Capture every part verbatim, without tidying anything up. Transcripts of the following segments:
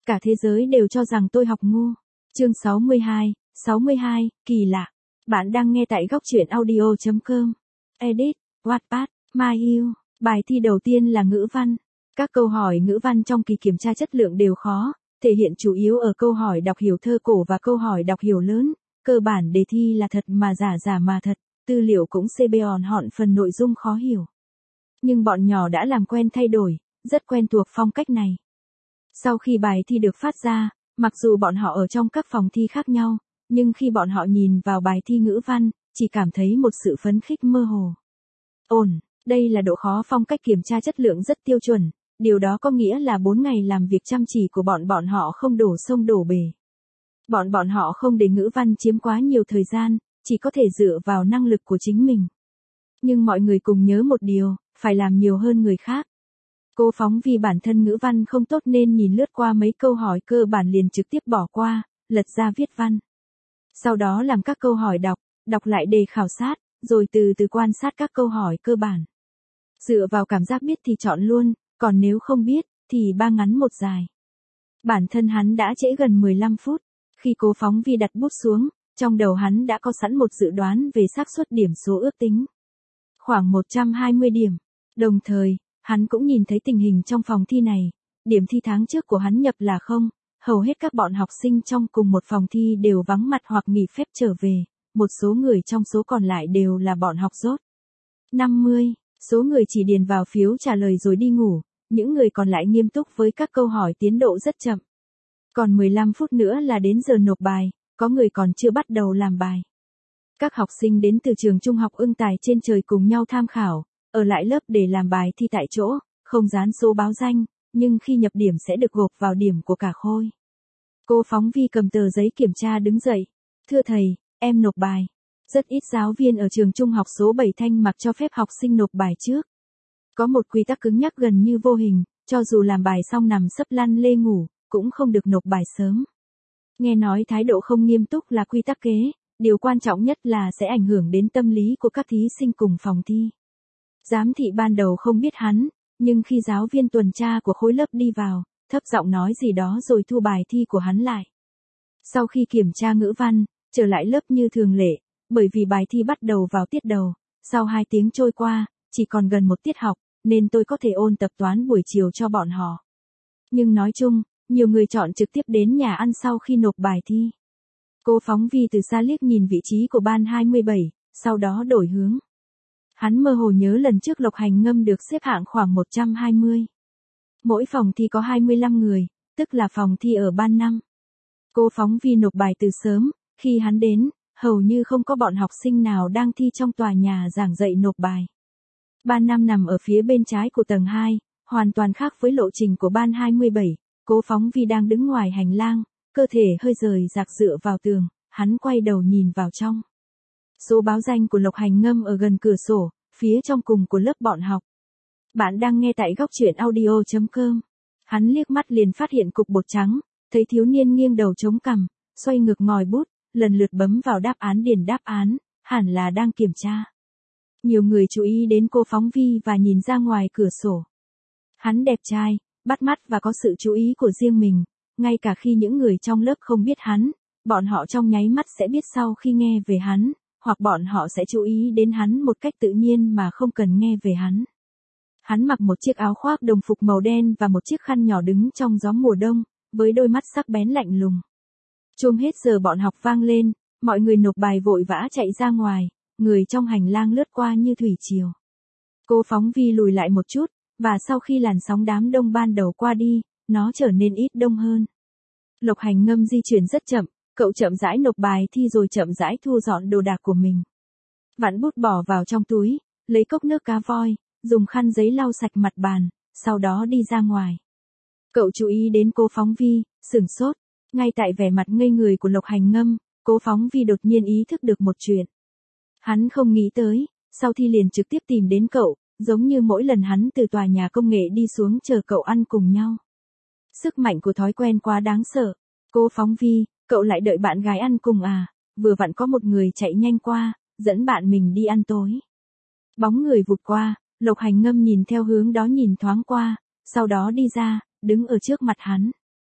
Cả thế giới đều cho rằng tôi học ngu. Chương sáu mươi hai, sáu mươi hai, kỳ lạ. Bạn đang nghe tại góc truyện audio chấm com. Edit, Wattpad, My You. Bài thi đầu tiên là ngữ văn. Các câu hỏi ngữ văn trong kỳ kiểm tra chất lượng đều khó, thể hiện chủ yếu ở câu hỏi đọc hiểu thơ cổ và câu hỏi đọc hiểu lớn. Cơ bản đề thi là thật mà giả giả mà thật, tư liệu cũng xê bê on họn phần nội dung khó hiểu. Nhưng bọn nhỏ đã làm quen thay đổi, rất quen thuộc phong cách này. Sau khi bài thi được phát ra, mặc dù bọn họ ở trong các phòng thi khác nhau, nhưng khi bọn họ nhìn vào bài thi ngữ văn, chỉ cảm thấy một sự phấn khích mơ hồ. Ổn, đây là độ khó phong cách kiểm tra chất lượng rất tiêu chuẩn, điều đó có nghĩa là bốn ngày làm việc chăm chỉ của bọn bọn họ không đổ sông đổ bể. Bọn bọn họ không để ngữ văn chiếm quá nhiều thời gian, chỉ có thể dựa vào năng lực của chính mình. Nhưng mọi người cùng nhớ một điều, phải làm nhiều hơn người khác. Cô phóng vì bản thân ngữ văn không tốt nên nhìn lướt qua mấy câu hỏi cơ bản liền trực tiếp bỏ qua, lật ra viết văn. Sau đó làm các câu hỏi đọc, đọc lại đề khảo sát, rồi từ từ quan sát các câu hỏi cơ bản. Dựa vào cảm giác biết thì chọn luôn, còn nếu không biết, thì ba ngắn một dài. Bản thân hắn đã trễ gần mười lăm phút, khi Cố Phóng Vi đặt bút xuống, trong đầu hắn đã có sẵn một dự đoán về xác suất điểm số ước tính. Khoảng một trăm hai mươi điểm. Đồng thời, hắn cũng nhìn thấy tình hình trong phòng thi này, điểm thi tháng trước của hắn nhập là không, hầu hết các bọn học sinh trong cùng một phòng thi đều vắng mặt hoặc nghỉ phép trở về, một số người trong số còn lại đều là bọn học dốt. năm mươi, số người chỉ điền vào phiếu trả lời rồi đi ngủ, những người còn lại nghiêm túc với các câu hỏi tiến độ rất chậm. Còn mười lăm phút nữa là đến giờ nộp bài, có người còn chưa bắt đầu làm bài. Các học sinh đến từ trường trung học Ưng Tài trên trời cùng nhau tham khảo, ở lại lớp để làm bài thi tại chỗ, không dán số báo danh, nhưng khi nhập điểm sẽ được gộp vào điểm của cả khối. Cô Phóng Vi cầm tờ giấy kiểm tra đứng dậy. Thưa thầy, em nộp bài. Rất ít giáo viên ở trường trung học số bảy Thanh Mặc cho phép học sinh nộp bài trước. Có một quy tắc cứng nhắc gần như vô hình, cho dù làm bài xong nằm sấp lăn lê ngủ, cũng không được nộp bài sớm. Nghe nói thái độ không nghiêm túc là quy tắc kế, điều quan trọng nhất là sẽ ảnh hưởng đến tâm lý của các thí sinh cùng phòng thi. Giám thị ban đầu không biết hắn, nhưng khi giáo viên tuần tra của khối lớp đi vào, thấp giọng nói gì đó rồi thu bài thi của hắn lại. Sau khi kiểm tra ngữ văn, trở lại lớp như thường lệ, bởi vì bài thi bắt đầu vào tiết đầu, sau hai tiếng trôi qua, chỉ còn gần một tiết học, nên tôi có thể ôn tập toán buổi chiều cho bọn họ. Nhưng nói chung, nhiều người chọn trực tiếp đến nhà ăn sau khi nộp bài thi. Cô Phóng Vi từ xa liếc nhìn vị trí của ban hai mươi bảy, sau đó đổi hướng. Hắn mơ hồ nhớ lần trước Lộc Hành Ngâm được xếp hạng khoảng một trăm hai mươi. Mỗi phòng thi có hai mươi lăm người, tức là phòng thi ở ban năm. Cô Phóng Vi nộp bài từ sớm, khi hắn đến, hầu như không có bọn học sinh nào đang thi trong tòa nhà giảng dạy nộp bài. Ban năm nằm ở phía bên trái của tầng hai, hoàn toàn khác với lộ trình của ban hai mươi bảy. Cố Phóng Vi đang đứng ngoài hành lang, cơ thể hơi rời rạc dựa vào tường, hắn quay đầu nhìn vào trong. Số báo danh của Lộc Hành Ngâm ở gần cửa sổ, phía trong cùng của lớp bọn học. Bạn đang nghe tại góc truyện audio chấm com. Hắn liếc mắt liền phát hiện cục bột trắng, thấy thiếu niên nghiêng đầu chống cằm, xoay ngược ngòi bút, lần lượt bấm vào đáp án điền đáp án, hẳn là đang kiểm tra. Nhiều người chú ý đến cô Phóng Vi và nhìn ra ngoài cửa sổ. Hắn đẹp trai, bắt mắt và có sự chú ý của riêng mình, ngay cả khi những người trong lớp không biết hắn, bọn họ trong nháy mắt sẽ biết sau khi nghe về hắn, hoặc bọn họ sẽ chú ý đến hắn một cách tự nhiên mà không cần nghe về hắn. Hắn mặc một chiếc áo khoác đồng phục màu đen và một chiếc khăn nhỏ đứng trong gió mùa đông, với đôi mắt sắc bén lạnh lùng. Chuông hết giờ bọn học vang lên, mọi người nộp bài vội vã chạy ra ngoài, người trong hành lang lướt qua như thủy triều. Cô Phóng Vi lùi lại một chút, và sau khi làn sóng đám đông ban đầu qua đi, nó trở nên ít đông hơn. Lộc Hành Ngâm di chuyển rất chậm, cậu chậm rãi nộp bài thi rồi chậm rãi thu dọn đồ đạc của mình. Vặn bút bỏ vào trong túi, lấy cốc nước cá voi, dùng khăn giấy lau sạch mặt bàn, sau đó đi ra ngoài. Cậu chú ý đến cô Phóng Vi, sửng sốt, ngay tại vẻ mặt ngây người của Lộc Hành Ngâm, cô Phóng Vi đột nhiên ý thức được một chuyện. Hắn không nghĩ tới, sau thi liền trực tiếp tìm đến cậu, giống như mỗi lần hắn từ tòa nhà công nghệ đi xuống chờ cậu ăn cùng nhau. Sức mạnh của thói quen quá đáng sợ. Cô Phóng Vi, cậu lại đợi bạn gái ăn cùng à, vừa vặn có một người chạy nhanh qua, dẫn bạn mình đi ăn tối. Bóng người vụt qua, Lộc Hành Ngâm nhìn theo hướng đó nhìn thoáng qua, sau đó đi ra, đứng ở trước mặt hắn.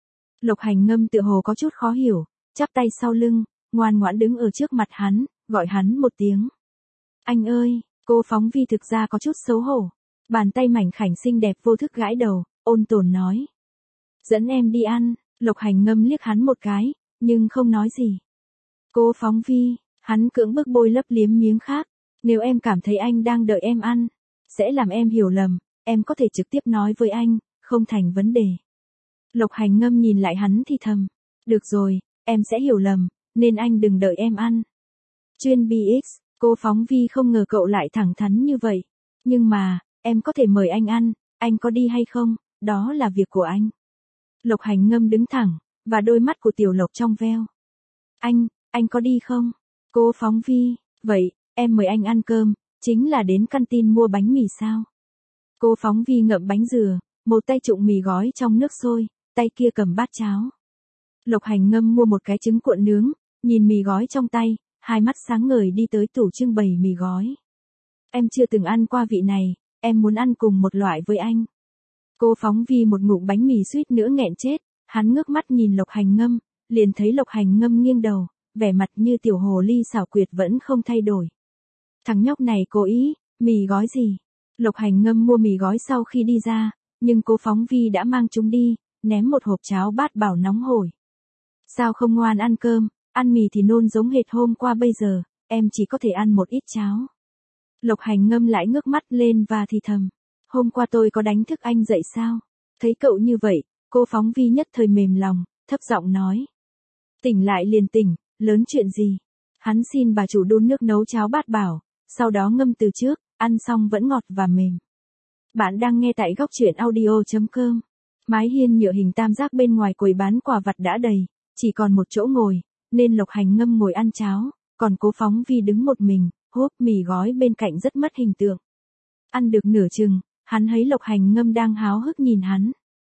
Lộc Hành Ngâm tựa hồ có chút khó hiểu, chắp tay sau lưng, ngoan ngoãn đứng ở trước mặt hắn, gọi hắn một tiếng. Anh ơi, cô phóng vi thực ra có chút xấu hổ. Bàn tay mảnh khảnh xinh đẹp vô thức gãi đầu, ôn tồn nói. Dẫn em đi ăn, Lộc Hành Ngâm liếc hắn một cái, nhưng không nói gì. Cô phóng vi, hắn cưỡng bức bôi lấp liếm miếng khác. Nếu em cảm thấy anh đang đợi em ăn, sẽ làm em hiểu lầm, em có thể trực tiếp nói với anh, không thành vấn đề. Lộc Hành Ngâm nhìn lại hắn thì thầm. Được rồi, em sẽ hiểu lầm, nên anh đừng đợi em ăn. Chuyên bê ích, cô phóng vi không ngờ cậu lại thẳng thắn như vậy. Nhưng mà, em có thể mời anh ăn, anh có đi hay không, đó là việc của anh. Lộc Hành Ngâm đứng thẳng, và đôi mắt của Tiểu Lộc trong veo. Anh, anh có đi không? Cô phóng vi, vậy, em mời anh ăn cơm, chính là đến căn tin mua bánh mì sao? Cô phóng vi ngậm bánh dừa, một tay trụng mì gói trong nước sôi, tay kia cầm bát cháo. Lộc Hành Ngâm mua một cái trứng cuộn nướng, nhìn mì gói trong tay, hai mắt sáng ngời đi tới tủ trưng bày mì gói. Em chưa từng ăn qua vị này, em muốn ăn cùng một loại với anh. Cô phóng vi một ngụm bánh mì suýt nữa nghẹn chết, hắn ngước mắt nhìn Lộc Hành Ngâm, liền thấy Lộc Hành Ngâm nghiêng đầu, vẻ mặt như tiểu hồ ly xảo quyệt vẫn không thay đổi. Thằng nhóc này cố ý, mì gói gì? Lộc Hành Ngâm mua mì gói sau khi đi ra, nhưng cô phóng vi đã mang chúng đi, ném một hộp cháo bát bảo nóng hổi. Sao không ngoan ăn cơm, ăn mì thì nôn giống hệt hôm qua bây giờ, em chỉ có thể ăn một ít cháo. Lộc Hành Ngâm lại ngước mắt lên và thì thầm. Hôm qua tôi có đánh thức anh dậy sao? Thấy cậu như vậy, cô phóng vi nhất thời mềm lòng, thấp giọng nói. Tỉnh lại liền tỉnh, lớn chuyện gì? Hắn xin bà chủ đun nước nấu cháo bát bảo, sau đó ngâm từ trước, ăn xong vẫn ngọt và mềm. Bạn đang nghe tại góc truyện audio chấm com. Mái hiên nhựa hình tam giác bên ngoài quầy bán quà vặt đã đầy, chỉ còn một chỗ ngồi, nên Lộc Hành Ngâm ngồi ăn cháo, còn cô phóng vi đứng một mình, húp mì gói bên cạnh rất mất hình tượng. Ăn được nửa chừng, hắn thấy Lộc Hành Ngâm đang háo hức nhìn hắn.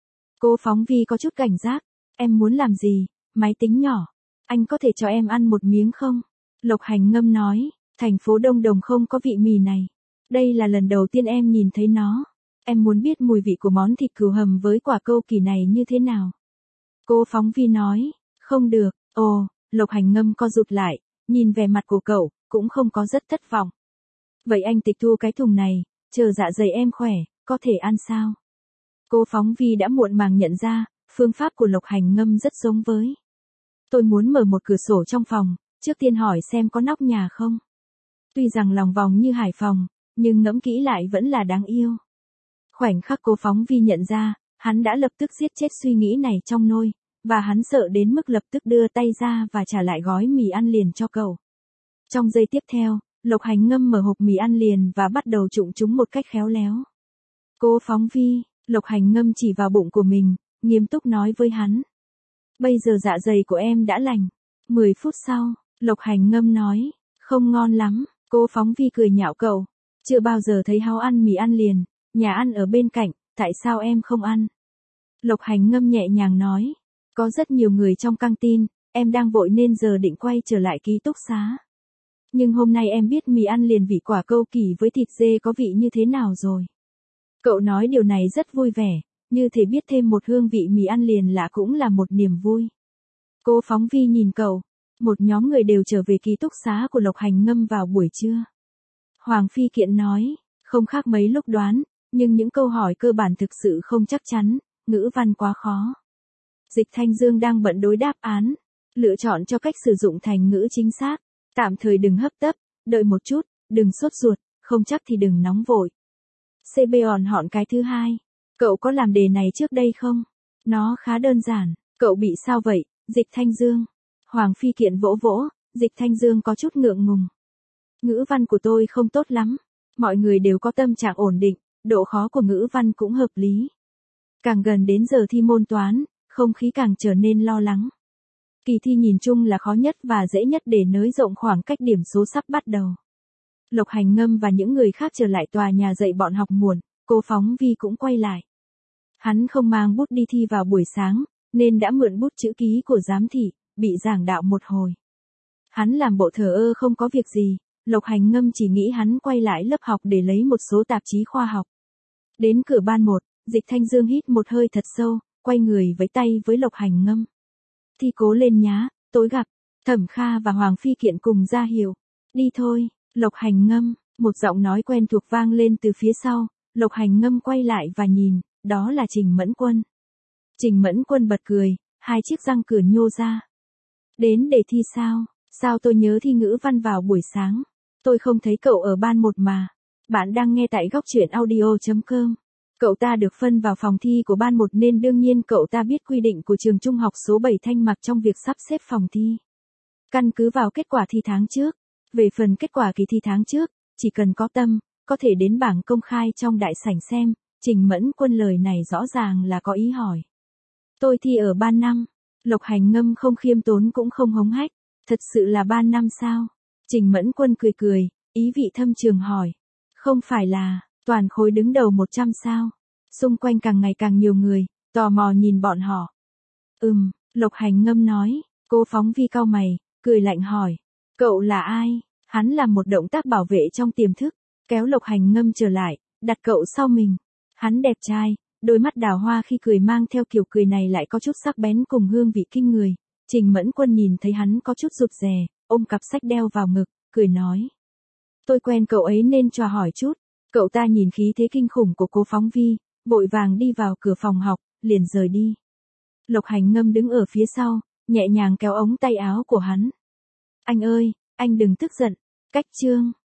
Cô phóng vi có chút cảnh giác, em muốn làm gì, máy tính nhỏ, anh có thể cho em ăn một miếng không? Lộc Hành Ngâm nói, thành phố Đông Đồng không có vị mì này. Đây là lần đầu tiên em nhìn thấy nó. Em muốn biết mùi vị của món thịt cừu hầm với quả câu kỳ này như thế nào. Cô phóng vi nói, không được, ồ, Lộc Hành Ngâm co rụt lại, nhìn vẻ mặt của cậu, cũng không có rất thất vọng. Vậy anh tịch thu cái thùng này, chờ dạ dày em khỏe, có thể ăn sao? Cô phóng vi đã muộn màng nhận ra, phương pháp của Lộc Hành Ngâm rất giống với. Tôi muốn mở một cửa sổ trong phòng, trước tiên hỏi xem có nóc nhà không. Tuy rằng lòng vòng như Hải Phòng, nhưng ngẫm kỹ lại vẫn là đáng yêu. Khoảnh khắc cô phóng vi nhận ra, hắn đã lập tức giết chết suy nghĩ này trong nôi, và hắn sợ đến mức lập tức đưa tay ra và trả lại gói mì ăn liền cho cậu. Trong giây tiếp theo, Lộc Hành Ngâm mở hộp mì ăn liền và bắt đầu trụng chúng một cách khéo léo. Cô phóng vi, Lộc Hành Ngâm chỉ vào bụng của mình, nghiêm túc nói với hắn. Bây giờ dạ dày của em đã lành. Mười phút sau, Lộc Hành Ngâm nói, không ngon lắm. Cô phóng vi cười nhạo cậu. Chưa bao giờ thấy háo ăn mì ăn liền, nhà ăn ở bên cạnh, tại sao em không ăn? Lộc Hành Ngâm nhẹ nhàng nói, có rất nhiều người trong căng tin, em đang vội nên giờ định quay trở lại ký túc xá. Nhưng hôm nay em biết mì ăn liền vị quả câu kỳ với thịt dê có vị như thế nào rồi. Cậu nói điều này rất vui vẻ, như thể biết thêm một hương vị mì ăn liền lạ cũng là một niềm vui. Cô phóng vi nhìn cậu, một nhóm người đều trở về ký túc xá của Lộc Hành Ngâm vào buổi trưa. Hoàng Phi Kiện nói, không khác mấy lúc đoán, nhưng những câu hỏi cơ bản thực sự không chắc chắn, ngữ văn quá khó. Dịch Thanh Dương đang bận đối đáp án, lựa chọn cho cách sử dụng thành ngữ chính xác, tạm thời đừng hấp tấp, đợi một chút, đừng sốt ruột, không chắc thì đừng nóng vội. xê bê on họn cái thứ hai, cậu có làm đề này trước đây không? Nó khá đơn giản, cậu bị sao vậy, Dịch Thanh Dương? Hoàng Phi Kiện vỗ vỗ, Dịch Thanh Dương có chút ngượng ngùng. Ngữ văn của tôi không tốt lắm, mọi người đều có tâm trạng ổn định, độ khó của ngữ văn cũng hợp lý. Càng gần đến giờ thi môn toán, không khí càng trở nên lo lắng. Kỳ thi nhìn chung là khó nhất và dễ nhất để nới rộng khoảng cách điểm số sắp bắt đầu. Lộc Hành Ngâm và những người khác trở lại tòa nhà dạy bọn học muộn, cô phóng vi cũng quay lại. Hắn không mang bút đi thi vào buổi sáng, nên đã mượn bút chữ ký của giám thị, bị giảng đạo một hồi. Hắn làm bộ thờ ơ không có việc gì, Lộc Hành Ngâm chỉ nghĩ hắn quay lại lớp học để lấy một số tạp chí khoa học. Đến cửa ban một, Dịch Thanh Dương hít một hơi thật sâu, quay người với tay với Lộc Hành Ngâm. Thi cố lên nhá, tối gặp. Thẩm Kha và Hoàng Phi Kiện cùng ra hiệu. Đi thôi, Lộc Hành Ngâm, một giọng nói quen thuộc vang lên từ phía sau. Lộc Hành Ngâm quay lại và nhìn, đó là Trình Mẫn Quân. Trình Mẫn Quân bật cười, hai chiếc răng cửa nhô ra. Đến để thi sao? Sao tôi nhớ thi ngữ văn vào buổi sáng? Tôi không thấy cậu ở ban một mà. Bạn đang nghe tại góc truyện audio.com. Cậu ta được phân vào phòng thi của ban một nên đương nhiên cậu ta biết quy định của trường trung học số bảy Thanh Mạc trong việc sắp xếp phòng thi. Căn cứ vào kết quả thi tháng trước. Về phần kết quả kỳ thi tháng trước, chỉ cần có tâm, có thể đến bảng công khai trong đại sảnh xem. Trình Mẫn Quân lời này rõ ràng là có ý hỏi. Tôi thi ở ban năm. Lộc Hành Ngâm không khiêm tốn cũng không hống hách. Thật sự là ban năm sao? Trình Mẫn Quân cười cười, ý vị thâm trường hỏi. Không phải là, toàn khối đứng đầu một trăm sao? Xung quanh càng ngày càng nhiều người, tò mò nhìn bọn họ. Ừm, Lộc Hành Ngâm nói, cô phóng vi cau mày, cười lạnh hỏi. Cậu là ai? Hắn làm một động tác bảo vệ trong tiềm thức, kéo Lộc Hành Ngâm trở lại, đặt cậu sau mình. Hắn đẹp trai, đôi mắt đào hoa khi cười mang theo kiểu cười này lại có chút sắc bén cùng hương vị kinh người. Trình Mẫn Quân nhìn thấy hắn có chút rụt rè, ôm cặp sách đeo vào ngực, cười nói. Tôi quen cậu ấy nên cho hỏi chút. Cậu ta nhìn khí thế kinh khủng của cô phóng vi, vội vàng đi vào cửa phòng học, liền rời đi. Lộc Hành Ngâm đứng ở phía sau, nhẹ nhàng kéo ống tay áo của hắn. Anh ơi, anh đừng tức giận. Cách chương.